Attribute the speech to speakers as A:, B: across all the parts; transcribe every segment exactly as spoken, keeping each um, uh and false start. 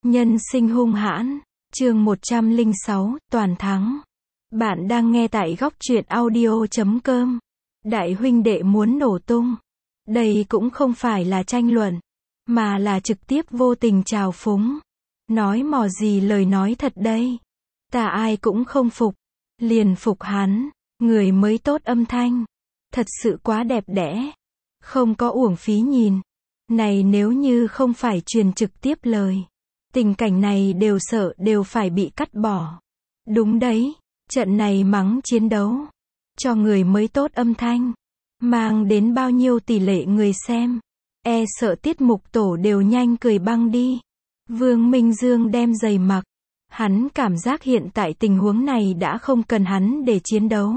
A: Nhân sinh hung hãn, chương một trăm lẻ sáu, toàn thắng. Bạn đang nghe tại góc truyện audio chấm com. Đại huynh đệ muốn nổ tung. Đây cũng không phải là tranh luận, mà là trực tiếp vô tình trào phúng. Nói mò gì lời nói thật đây. Ta ai cũng không phục. Liền phục hắn, người mới tốt âm thanh. Thật sự quá đẹp đẽ. Không có uổng phí nhìn. Này nếu như không phải truyền trực tiếp lời, tình cảnh này đều sợ đều phải bị cắt bỏ. Đúng đấy, trận này mắng chiến đấu, cho người mới tốt âm thanh, mang đến bao nhiêu tỷ lệ người xem, e sợ tiết mục tổ đều nhanh cười băng đi. Vương Minh Dương đem giày mặc, hắn cảm giác hiện tại tình huống này đã không cần hắn để chiến đấu.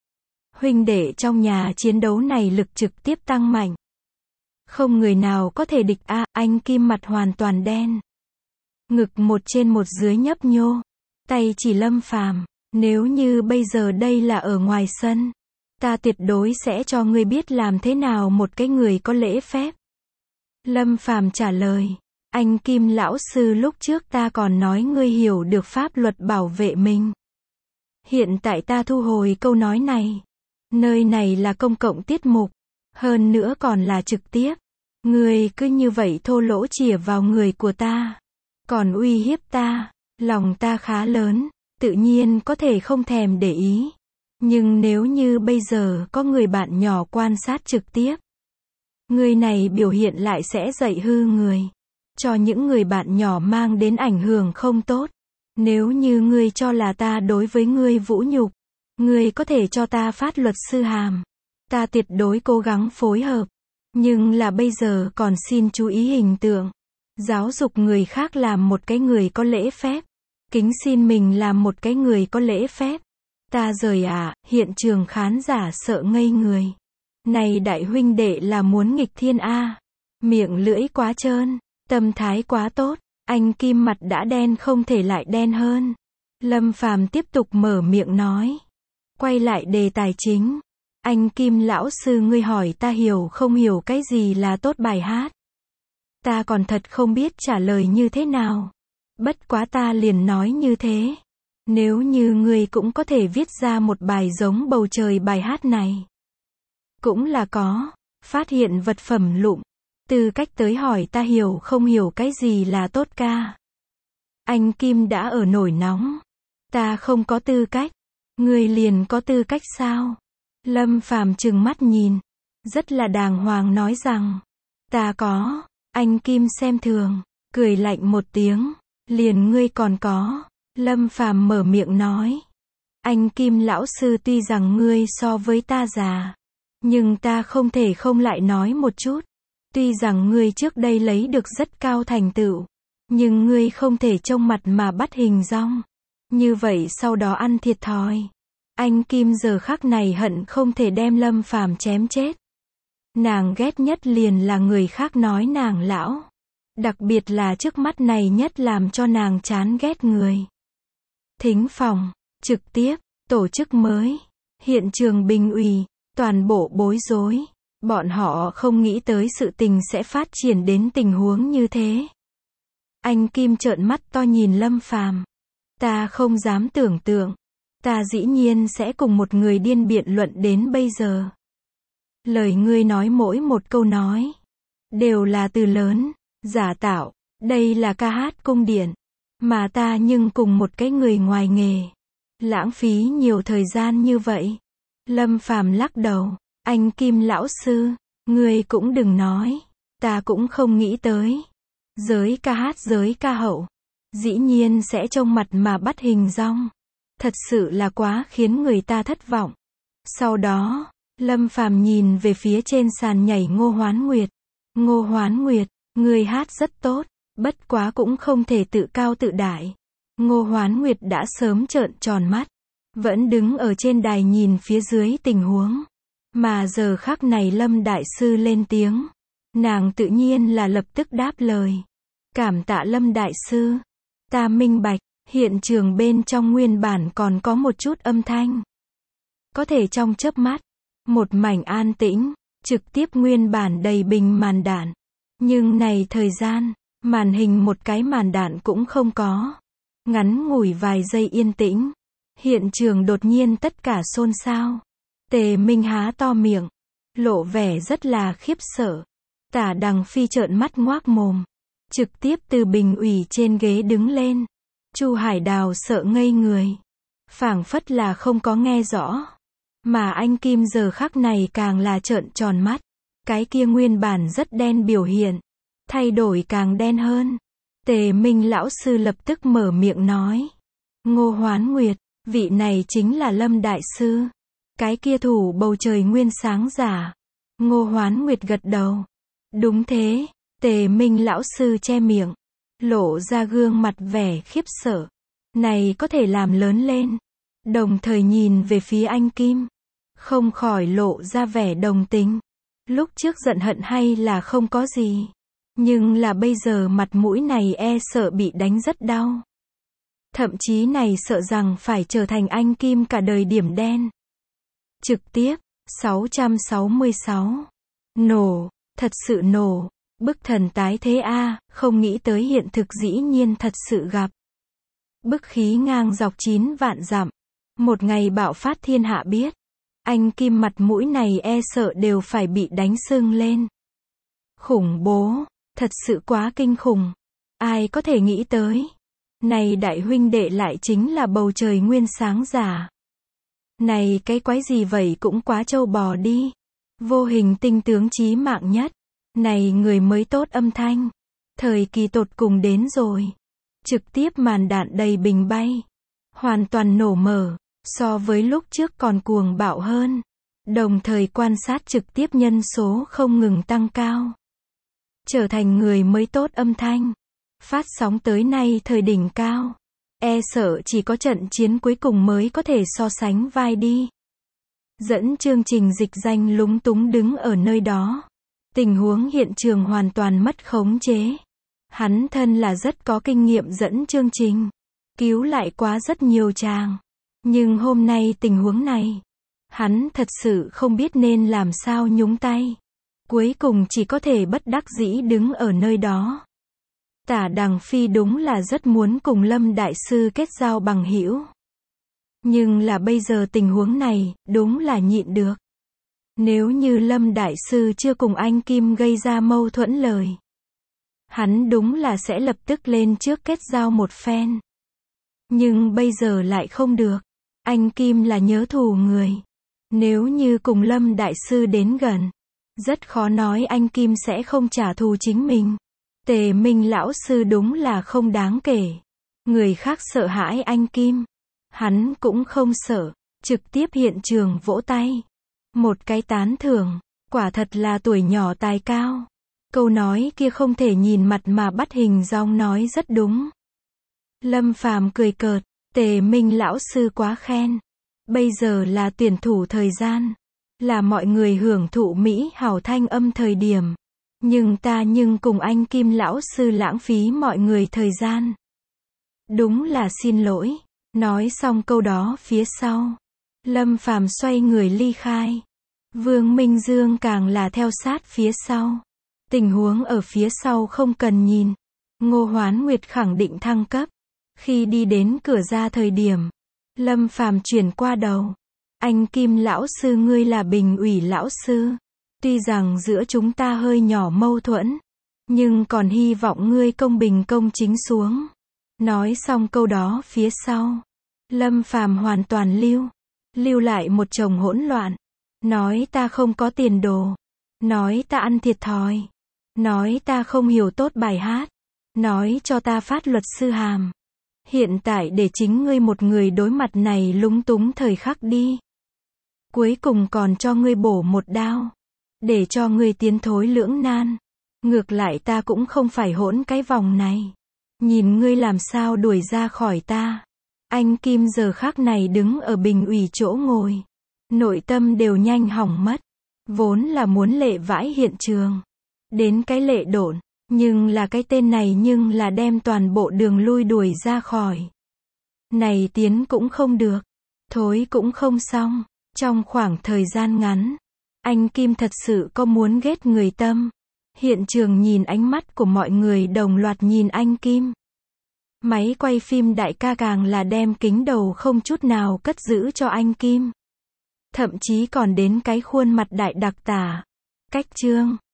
A: Huynh đệ trong nhà chiến đấu này lực trực tiếp tăng mạnh. Không người nào có thể địch a, à, anh Kim mặt hoàn toàn đen. Ngực một trên một dưới nhấp nhô, tay chỉ Lâm Phàm, nếu như bây giờ đây là ở ngoài sân, ta tuyệt đối sẽ cho ngươi biết làm thế nào một cái người có lễ phép. Lâm Phàm trả lời, anh Kim lão sư lúc trước ta còn nói ngươi hiểu được pháp luật bảo vệ mình. Hiện tại ta thu hồi câu nói này. Nơi này là công cộng tiết mục, hơn nữa còn là trực tiếp. Ngươi cứ như vậy thô lỗ chĩa vào người của ta, còn uy hiếp ta, lòng ta khá lớn, tự nhiên có thể không thèm để ý. Nhưng nếu như bây giờ có người bạn nhỏ quan sát trực tiếp, người này biểu hiện lại sẽ dạy hư người, cho những người bạn nhỏ mang đến ảnh hưởng không tốt. Nếu như ngươi cho là ta đối với ngươi vũ nhục, ngươi có thể cho ta phát luật sư hàm. Ta tuyệt đối cố gắng phối hợp. Nhưng là bây giờ còn xin chú ý hình tượng. Giáo dục người khác làm một cái người có lễ phép. Kính xin mình làm một cái người có lễ phép. Ta rời à, hiện trường khán giả sợ ngây người. Này đại huynh đệ là muốn nghịch thiên a. Miệng lưỡi quá trơn, tâm thái quá tốt. Anh Kim mặt đã đen không thể lại đen hơn. Lâm Phàm tiếp tục mở miệng nói. Quay lại đề tài chính. Anh Kim lão sư ngươi hỏi ta hiểu không hiểu cái gì là tốt bài hát. Ta còn thật không biết trả lời như thế nào. Bất quá ta liền nói như thế. Nếu như ngươi cũng có thể viết ra một bài giống bầu trời bài hát này. Cũng là có. Phát hiện vật phẩm lụm. Tư cách tới hỏi ta hiểu không hiểu cái gì là tốt ca. Anh Kim đã ở nổi nóng. Ta không có tư cách. Ngươi liền có tư cách sao? Lâm Phàm trừng mắt nhìn, rất là đàng hoàng nói rằng, ta có. Anh Kim xem thường, cười lạnh một tiếng, liền ngươi còn có. Lâm Phàm mở miệng nói, anh Kim lão sư tuy rằng ngươi so với ta già, nhưng ta không thể không lại nói một chút. Tuy rằng ngươi trước đây lấy được rất cao thành tựu, nhưng ngươi không thể trông mặt mà bắt hình dong. Như vậy sau đó ăn thiệt thòi. Anh Kim giờ khắc này hận không thể đem Lâm Phàm chém chết. Nàng ghét nhất liền là người khác nói nàng lão. Đặc biệt là trước mắt này nhất làm cho nàng chán ghét người. Thính phòng, trực tiếp, tổ chức mới, hiện trường bình ủy, toàn bộ bối rối. Bọn họ không nghĩ tới sự tình sẽ phát triển đến tình huống như thế. Anh Kim trợn mắt to nhìn Lâm Phàm. Ta không dám tưởng tượng. Ta dĩ nhiên sẽ cùng một người điên biện luận đến bây giờ. Lời ngươi nói mỗi một câu nói đều là từ lớn, giả tạo. Đây là ca hát cung điện. Mà ta nhưng cùng một cái người ngoài nghề. Lãng phí nhiều thời gian như vậy. Lâm Phàm lắc đầu. Anh Kim lão sư, ngươi cũng đừng nói. Ta cũng không nghĩ tới. Giới ca hát giới ca hậu. Dĩ nhiên sẽ trông mặt mà bắt hình dong. Thật sự là quá khiến người ta thất vọng. Sau đó, Lâm Phàm nhìn về phía trên sàn nhảy Ngô Hoán Nguyệt. Ngô Hoán Nguyệt, người hát rất tốt, bất quá cũng không thể tự cao tự đại. Ngô Hoán Nguyệt đã sớm trợn tròn mắt, vẫn đứng ở trên đài nhìn phía dưới tình huống. Mà giờ khắc này Lâm đại sư lên tiếng, nàng tự nhiên là lập tức đáp lời. Cảm tạ Lâm đại sư, ta minh bạch. Hiện trường bên trong nguyên bản còn có một chút âm thanh. Có thể trong chớp mắt, một mảnh an tĩnh, trực tiếp nguyên bản đầy bình màn đạn. Nhưng này thời gian, Màn hình một cái màn đạn cũng không có. Ngắn ngủi vài giây yên tĩnh. Hiện trường đột nhiên tất cả xôn xao. Tề Minh há to miệng, lộ vẻ rất là khiếp sợ. Tả Đằng Phi trợn mắt ngoác mồm, trực tiếp từ bình ủy trên ghế đứng lên. Chu Hải Đào sợ ngây người, phảng phất là không có nghe rõ. Mà anh Kim giờ khắc này càng là trợn tròn mắt. Cái kia nguyên bản rất đen biểu hiện, thay đổi càng đen hơn. Tề Minh lão sư lập tức mở miệng nói. Ngô Hoán Nguyệt, vị này chính là Lâm đại sư. Cái kia thủ bầu trời nguyên sáng giả. Ngô Hoán Nguyệt gật đầu. Đúng thế. Tề Minh lão sư che miệng, lộ ra gương mặt vẻ khiếp sợ. Này có thể làm lớn lên. Đồng thời nhìn về phía anh Kim, không khỏi lộ ra vẻ đồng tình. Lúc trước giận hận hay là không có gì, nhưng là bây giờ mặt mũi này e sợ bị đánh rất đau. Thậm chí này sợ rằng phải trở thành anh Kim cả đời điểm đen. Trực tiếp, sáu trăm sáu mươi sáu. Nổ, thật sự nổ. Bức thần tái thế a, không nghĩ tới hiện thực dĩ nhiên thật sự gặp. Bức khí ngang dọc chín vạn dặm. Một ngày bạo phát thiên hạ biết. Anh Kim mặt mũi này e sợ đều phải bị đánh sưng lên. Khủng bố, thật sự quá kinh khủng. Ai có thể nghĩ tới. Này đại huynh đệ lại chính là bầu trời nguyên sáng giả. Này cái quái gì vậy cũng quá trâu bò đi. Vô hình tinh tướng chí mạng nhất. Này người mới tốt âm thanh. Thời kỳ tột cùng đến rồi. Trực tiếp màn đạn đầy bình bay. Hoàn toàn nổ mở. So với lúc trước còn cuồng bạo hơn. Đồng thời quan sát trực tiếp nhân số không ngừng tăng cao. Trở thành người mới tốt âm thanh. Phát sóng tới nay thời đỉnh cao. E sợ chỉ có trận chiến cuối cùng mới có thể so sánh vai đi. Dẫn chương trình dịch danh lúng túng đứng ở nơi đó. Tình huống hiện trường hoàn toàn mất khống chế. Hắn thân là rất có kinh nghiệm dẫn chương trình. Cứu lại quá rất nhiều chàng. Nhưng hôm nay tình huống này, hắn thật sự không biết nên làm sao nhúng tay. Cuối cùng chỉ có thể bất đắc dĩ đứng ở nơi đó. Tả Đằng Phi đúng là rất muốn cùng Lâm đại sư kết giao bằng hữu. Nhưng là bây giờ tình huống này, đúng là nhịn được. Nếu như Lâm đại sư chưa cùng anh Kim gây ra mâu thuẫn lời, hắn đúng là sẽ lập tức lên trước kết giao một phen. Nhưng bây giờ lại không được. Anh Kim là nhớ thù người. Nếu như cùng Lâm đại sư đến gần, rất khó nói anh Kim sẽ không trả thù chính mình. Tề Minh lão sư đúng là không đáng kể. Người khác sợ hãi anh Kim, hắn cũng không sợ. Trực tiếp hiện trường vỗ tay. Một cái tán thưởng. Quả thật là tuổi nhỏ tài cao. Câu nói kia không thể nhìn mặt mà bắt hình dong nói rất đúng. Lâm Phàm cười cợt. Tề Minh lão sư quá khen. Bây giờ là tuyển thủ thời gian. Là mọi người hưởng thụ mỹ hảo thanh âm thời điểm. Nhưng ta nhưng cùng anh Kim lão sư lãng phí mọi người thời gian. Đúng là xin lỗi. Nói xong câu đó phía sau, Lâm Phàm xoay người ly khai. Vương Minh Dương càng là theo sát phía sau. Tình huống ở phía sau không cần nhìn. Ngô Hoán Nguyệt khẳng định thăng cấp. Khi đi đến cửa ra thời điểm, Lâm Phàm chuyển qua đầu. Anh Kim lão sư ngươi là bình ủy lão sư. Tuy rằng giữa chúng ta hơi nhỏ mâu thuẫn, nhưng còn hy vọng ngươi công bình công chính xuống. Nói xong câu đó phía sau, Lâm Phàm hoàn toàn lưu. Lưu lại một chồng hỗn loạn. Nói ta không có tiền đồ. Nói ta ăn thiệt thòi. Nói ta không hiểu tốt bài hát. Nói cho ta phát luật sư hàm. Hiện tại để chính ngươi một người đối mặt này lúng túng thời khắc đi. Cuối cùng còn cho ngươi bổ một đao. Để cho ngươi tiến thối lưỡng nan. Ngược lại ta cũng không phải hỗn cái vòng này. Nhìn ngươi làm sao đuổi ra khỏi ta. Anh Kim giờ khắc này đứng ở bình ủy chỗ ngồi. Nội tâm đều nhanh hỏng mất. Vốn là muốn lệ vãi hiện trường. Đến cái lệ đổn. Nhưng là cái tên này nhưng là đem toàn bộ đường lui đuổi ra khỏi. Này tiến cũng không được. Thối cũng không xong. Trong khoảng thời gian ngắn, anh Kim thật sự có muốn ghét người tâm. Hiện trường nhìn ánh mắt của mọi người đồng loạt nhìn anh Kim. Máy quay phim đại ca càng là đem kính đầu không chút nào cất giữ cho anh Kim. Thậm chí còn đến cái khuôn mặt đại đặc tả. Cách chương